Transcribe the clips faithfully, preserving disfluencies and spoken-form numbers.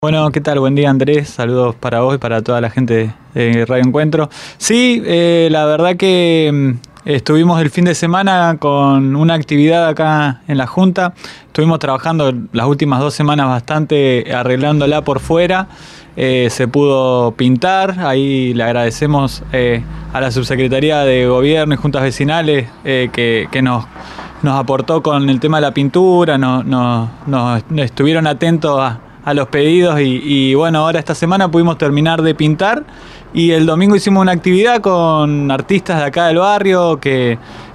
Bueno, ¿qué tal? Buen día, Andrés. Saludos para vos y para toda la gente de Radio Encuentro. Sí, eh, la verdad que mm, estuvimos el fin de semana con una actividad acá en la Junta. Estuvimos trabajando las últimas dos semanas bastante arreglándola por fuera. Eh, se pudo pintar. Ahí le agradecemos eh, a la Subsecretaría de Gobierno y Juntas Vecinales eh, que, que nos... nos aportó con el tema de la pintura, nos, nos, nos estuvieron atentos a, a los pedidos y, y bueno, ahora esta semana pudimos terminar de pintar y el domingo hicimos una actividad con artistas de acá del barrio que,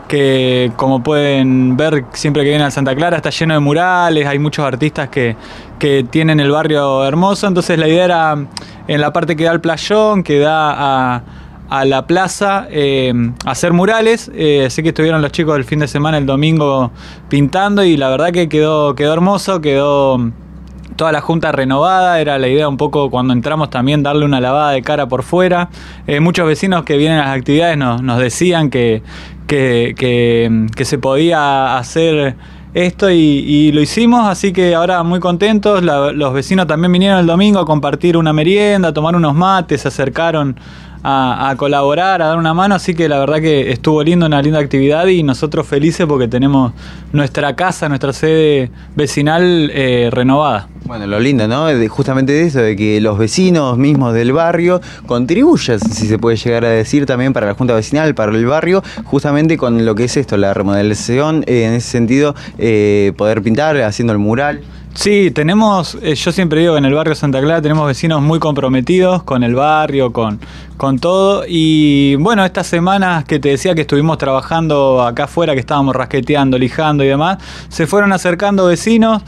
que como pueden ver siempre que vienen a Santa Clara está lleno de murales, hay muchos artistas que, que tienen el barrio hermoso, entonces la idea era en la parte que da al playón, que da a... a la plaza, eh, a hacer murales, eh, así que estuvieron los chicos el fin de semana, el domingo, pintando y la verdad que quedó, quedó hermoso, quedó toda la junta renovada, era la idea un poco cuando entramos también darle una lavada de cara por fuera. Eh, muchos vecinos que vienen a las actividades nos, nos decían que, que, que, que se podía hacer esto y, y lo hicimos, así que ahora muy contentos. La, los vecinos también vinieron el domingo a compartir una merienda, a tomar unos mates, se acercaron A, a colaborar, a dar una mano, así que la verdad que estuvo lindo, una linda actividad y nosotros felices porque tenemos nuestra casa, nuestra sede vecinal eh, renovada. Bueno, lo lindo, ¿no? De, justamente de eso, de que los vecinos mismos del barrio contribuyan, si se puede llegar a decir, también para la Junta Vecinal, para el barrio, justamente con lo que es esto, la remodelación, eh, en ese sentido, eh, poder pintar, haciendo el mural. Sí, tenemos, eh, yo siempre digo que en el barrio Santa Clara tenemos vecinos muy comprometidos con el barrio, con, con todo. Y bueno, estas semanas que te decía que estuvimos trabajando acá afuera, que estábamos rasqueteando, lijando y demás, se fueron acercando vecinos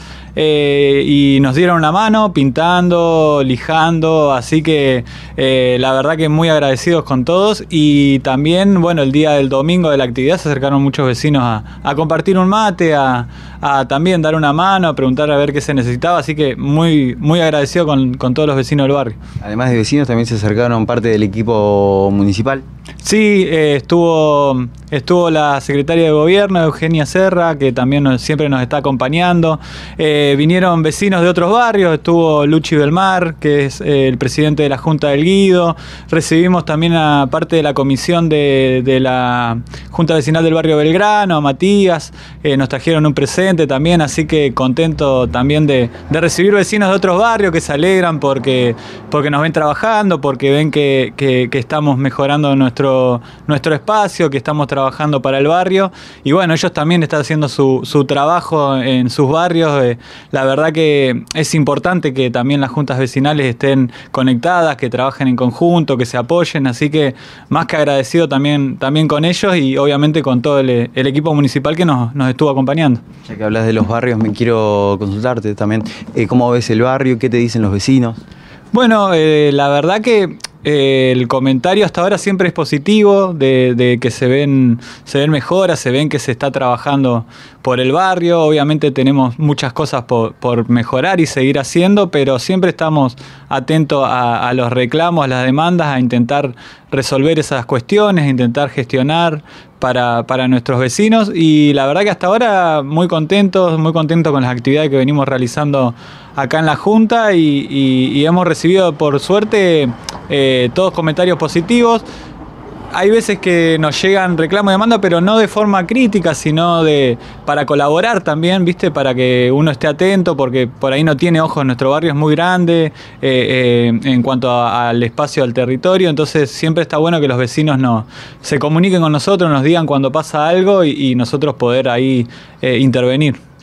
eh, y nos dieron una mano pintando, lijando, así que eh, la verdad que muy agradecidos con todos. Y también, bueno, el día del domingo de la actividad se acercaron muchos vecinos a, a compartir un mate, a, a también dar una mano, a preguntar a ver qué se necesitaba, así que muy, muy agradecido con, con todos los vecinos del barrio. Además de vecinos, también se acercaron parte del equipo municipal. Sí, eh, estuvo, estuvo la secretaria de Gobierno, Eugenia Serra, que también nos, siempre nos está acompañando. Eh, vinieron vecinos de otros barrios, estuvo Luchi Belmar, que es eh, el presidente de la Junta del Guido. Recibimos también a parte de la comisión de, de la Junta Vecinal del barrio Belgrano, a Matías. Eh, nos trajeron un presente también, así que contento también de, de recibir vecinos de otros barrios que se alegran porque, porque nos ven trabajando, porque ven que, que, que estamos mejorando nuestro nuestro espacio, que estamos trabajando para el barrio y bueno, ellos también están haciendo su, su trabajo en sus barrios. Eh, la verdad que es importante que también las juntas vecinales estén conectadas, que trabajen en conjunto, que se apoyen, así que más que agradecido también, también con ellos y obviamente con todo el, el equipo municipal que nos, nos estuvo acompañando. Ya que hablas de los barrios, me quiero consultarte también, eh, ¿cómo ves el barrio? ¿Qué te dicen los vecinos? Bueno, eh, la verdad que Eh, el comentario hasta ahora siempre es positivo, de, de que se ven, se ven mejoras, se ven que se está trabajando por el barrio. Obviamente tenemos muchas cosas por, por mejorar y seguir haciendo, pero siempre estamos atentos a, a los reclamos, a las demandas, a intentar resolver esas cuestiones, a intentar gestionar para, para nuestros vecinos y la verdad que hasta ahora muy contentos, muy contentos con las actividades que venimos realizando acá en la Junta y, y, y hemos recibido por suerte eh, todos comentarios positivos. Hay veces que nos llegan reclamos y demandas, pero no de forma crítica, sino de para colaborar también, ¿viste? Para que uno esté atento, porque por ahí no tiene ojos, nuestro barrio es muy grande eh, eh, en cuanto a, al espacio del territorio, entonces siempre está bueno que los vecinos no, se comuniquen con nosotros, nos digan cuando pasa algo y, y nosotros poder ahí eh, intervenir.